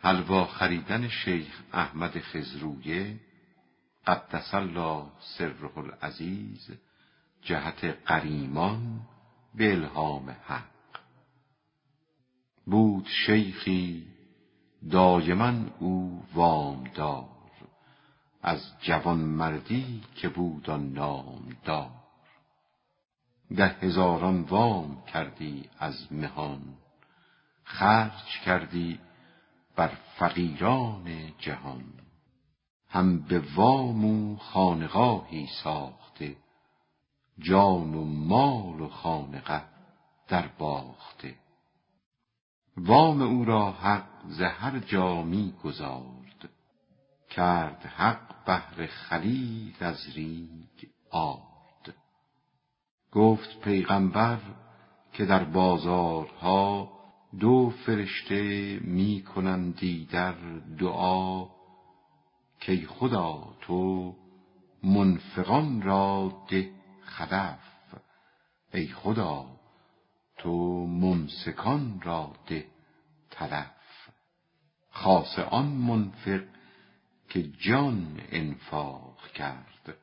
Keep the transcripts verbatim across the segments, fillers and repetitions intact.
حلوا خریدن شیخ احمد خضرویه قدس الله سره العزیز جهت غریمان به الهام حق. بود شیخی دایما او وامدار، از جوان مردی که بود آن نامدار. ده هزاران وام کردی از مهان، خرج کردی بر فقیران جهان. هم به وام و خانقاهی ساخته، جان و مال و خانقه در باخته. وام او را حق ز هر جا می گزارد، کرد حق بهر خلیق از ریگ آرد. گفت پیغمبر که در بازارها دو فرشته می کنندی در دعا، که خدا تو منفقان را ده خلف، ای خدا تو ممسکان را ده تلف. خاصه آن منفق که جان انفاق کرد،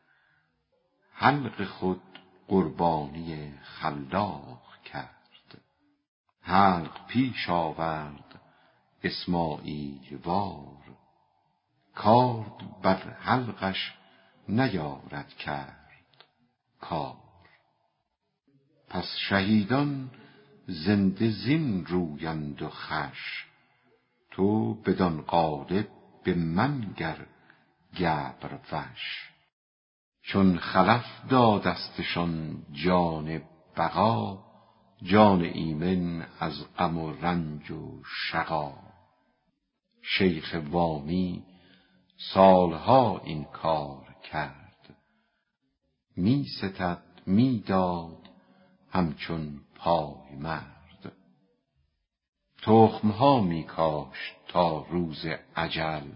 حلق خود قربانی خلاق کرد. حلق پیش آورد اسماعیل وار، کارد بر حلقش نیارد کرد کار. پس شهیدان زنده زین رویند و خوش، تو بدان قالب به من گر گبر وش. چون خلف دادستشان جان بقا، جان ایمن از غم و رنج و شقا. شیخ وامی سالها این کار کرد، می ستد می داد همچون پای مرد. تخمها می کاشت تا روز اجل،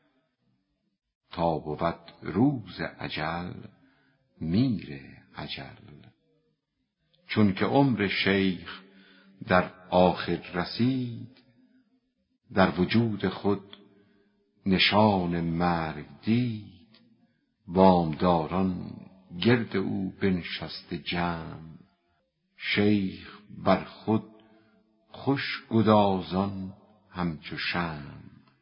تا بود روز اجل میره اجل. چون که عمر شیخ در آخر رسید، در وجود خود نشان مرگ دید. وامداران گرد او بنشسته جمع، شیخ بر خود خوش گدازان همچو شمع.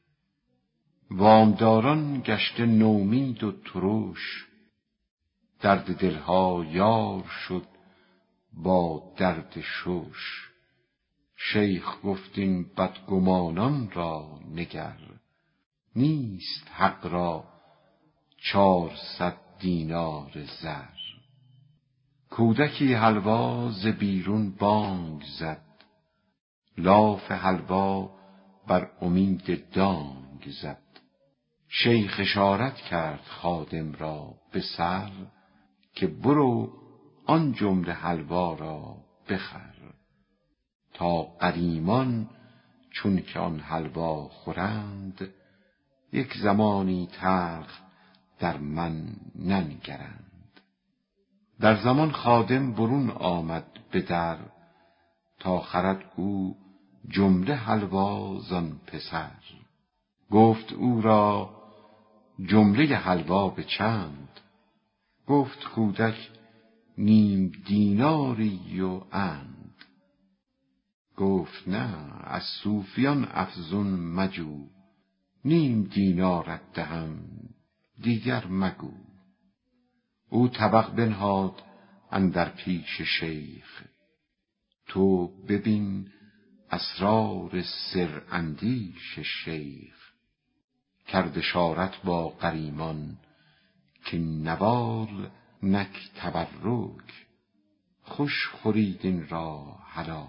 وامداران گشته نومید و ترش، درد دلها یار شد با درد شش. شیخ گفت این بدگمانان را نگر، نیست حق را چارصد دینار زر. کودکی حلوا ز بیرون بانگ زد، لاف حلوا بر امید دانگ زد. شیخ اشارت کرد خادم را به سر، که برو آن جمله حلوا را بخر. تا غریمان چون که آن حلوا خورند، یک زمانی تلخ در من ننگرند. در زمان خادم برون آمد به در، تا خرد او جمله حلوا زان پسر. گفت او را جمله حلوا به چند؟ گفت کودک نیم دیناری و اند. گفت نه از صوفیان افزون مجو، نیم دینارت دهم دیگر مگو. او طبق بنهاد اندر پیش شیخ، تو ببین اسرار سر اندیش شیخ. کرد اشارت با غریمان که نوال نک تبرک، خوش خورید این را حلال.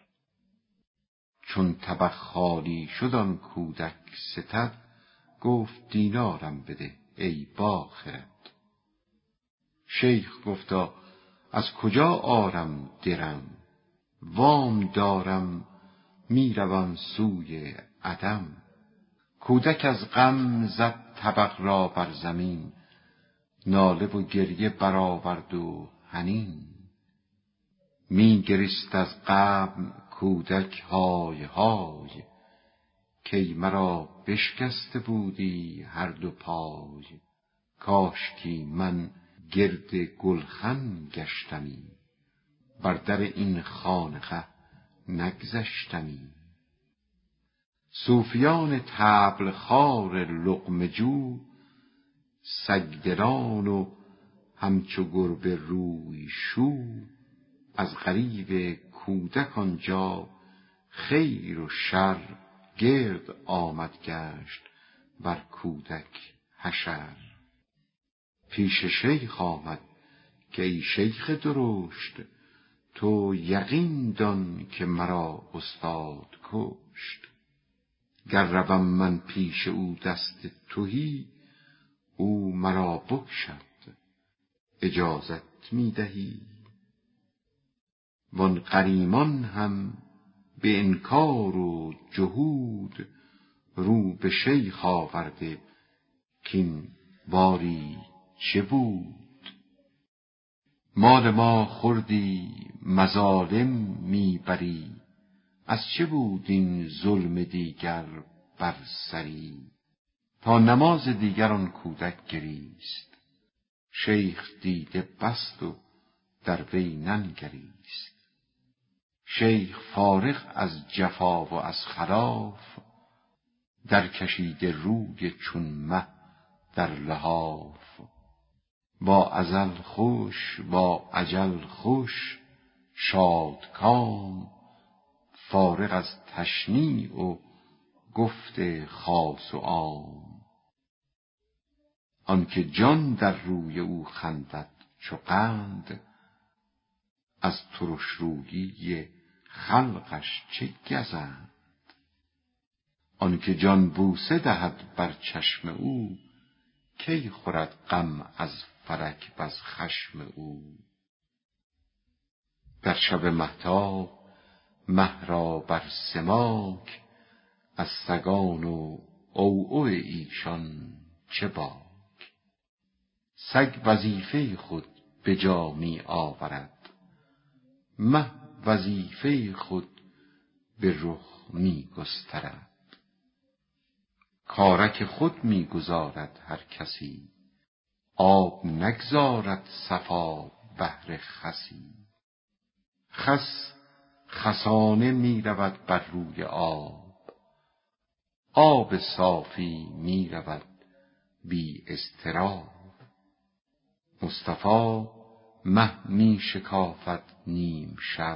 چون طبق خالی شد آن کودک ستد، گفت دینارم بده ای باخرد. شیخ گفتا از کجا آرم درم، وام دارم می روم سوی عدم. کودک از غم زد طبق را بر زمین، ناله و گریه برآورد و حنین. می گریست از غم کودک های های، کی مرا بشکسته بودی هر دو پای، کاشکی من گرد گلخن گشتمی، بر در این خانقه نگذشتمی. صوفیان طبل خوار لقمه جو، سگدلان و همچو گربه روی شو، از غریو کودک آنجا خیر و شر گرد آمد گشت بر کودک حشر. پیش شیخ آمد که ای شیخ درشت، تو یقین دان که مرا استاد کشت. گر روم من پیش او دست تهی، او مرا بکشد اجازت می دهی. وان غریمان هم به انکار و جهود، رو به شیخ آورده کین باری چه بود. مال ما خوردی مظالم می بری، از چه بود این ظلم دیگر بر سری. تا نماز دیگر آن کودک گریست، شیخ دیده بست و در وی ننگریست. شیخ فارغ از جفا و از خلاف، در کشیده روی چون مه در لحاف. با ازل خوش با اجل خوش شادکام، فارغ از تشنیع و گفت خاص و عام. آنکه جان در روی او خندد چو قند، از ترش رویی خلقش چه گزند. آنکه جان بوسه دهد بر چشم او، کی خورد غم از فلک وز خشم او. در شب مهتاب مه را بر سماک، از سگان و عوعو ایشان چه باک. سگ وظیفه خود به جا می آورد، مه وظیفه خود به رخ می گسترد. کارک خود می گذارد هر کسی، آب نگذارد صفا بهر خسی. خس خسانه می رود بر روی آب، آب صافی می رود بی اضطراب. مصطفی مه می شکافد نیم شب،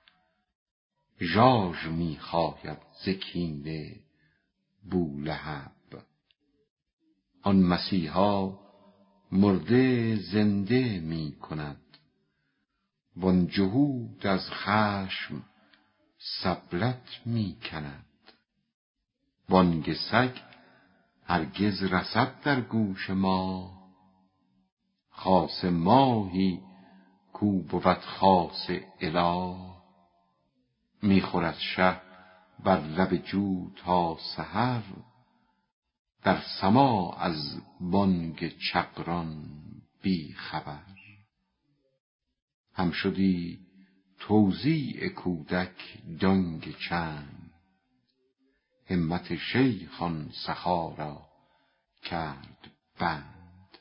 ژاژ می خاید ز کینه بولهب. آن مسیحا مرده زنده می کند، وان جهود از خشم سبلت می کند. بانگ سگ هرگز رسد در گوش ما، خاص ماهی کو بود خاص اله. می خورد شه بر لب جو تا سحر، در سماع از بانگ چغران بی خبر. هم شدی توزیع کودک دانگ چند، همت شیخ آن سخا را کرد بند.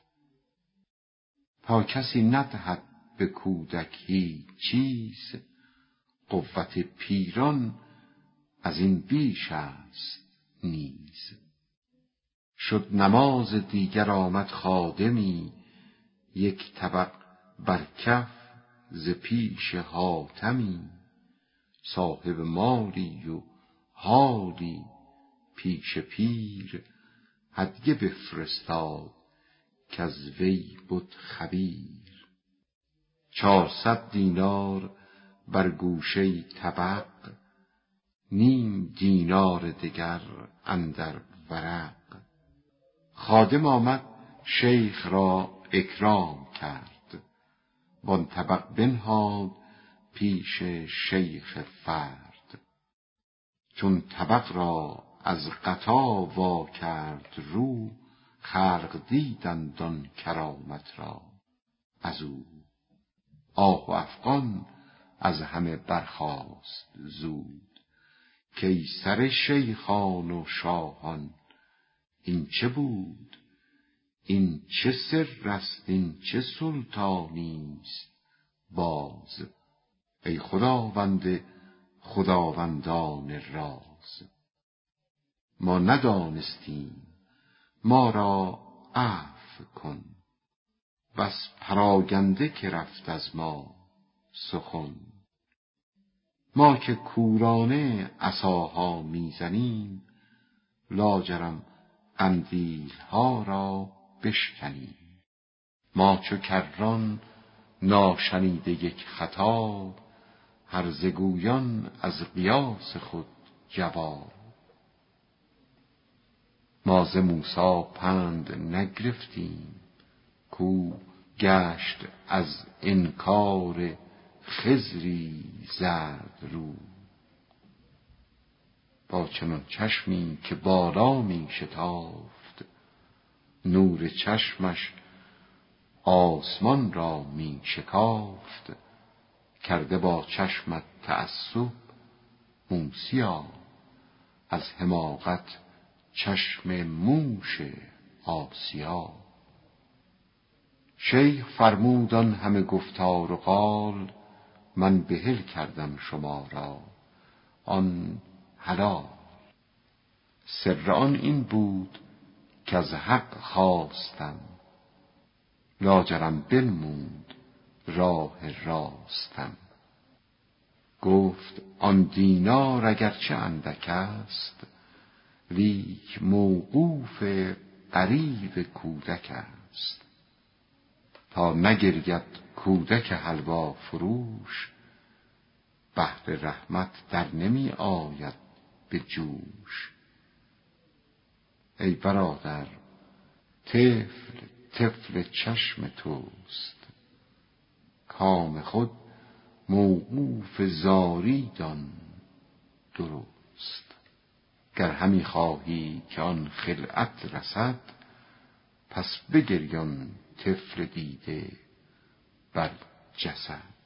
تا کسی ندهد به کودک هیچ چیز، قوت پیران از این بیش است نیز. شد نماز دیگر آمد خادمی، یک طبق بر کف ز پیش حاتمی. صاحب مالی و حالی پیش پیر، هدیه بفرستاد کز وی بد خبیر. چارصد دینار بر گوشه طبق، نیم دینار دگر اندر ورق. خادم آمد شیخ را اکرام کرد، وان طبق بنهاد پیش شیخ فرد. چون طبق را از غطا وا کرد رو، خلق دیدند آن کرامت را از او. آه و افغان از همه برخاست زود، که سر شیخان و شاهان این چه بود؟ این چه سر است؟ این چه سلطانیست باز؟ ای خداوند خداوندان راز، ما ندانستیم، ما را عفو کن، بس پراگنده که رفت از ما سخن. ما که کورانه عصاها میزنیم، لاجرم قندیل ها را بشکنیم. ما چو کران ناشنیده یک خطا، هرزه گویان از قیاس خود جواب. ما ز موسی پند نگرفتیم، کو گشت از انکار خضری زرد رو. با چنان چشمی که بالا می شتافت، نور چشمش آسمان را می شکافت. کرده با چشمت تعصب موسیا، از حماقت چشم موش آسیا. شیخ فرمود آن همه گفتار و قال، من بحل کردم شما را آن حلال. سر آن این بود که از حق خواستم، لاجرم بنمود راه راستم. گفت آن دینار اگرچه اندک است، لیک موقوف غریو کودک است. تا نگرید کودک حلوا فروش، بحر رحمت در نمی آید به جوش. ای برادر طفل طفل چشم توست، کام خود موقوف زاری دان درست. گر همی خواهی که آن خلعت رسد، پس بگریان طفل دیده بر جسد.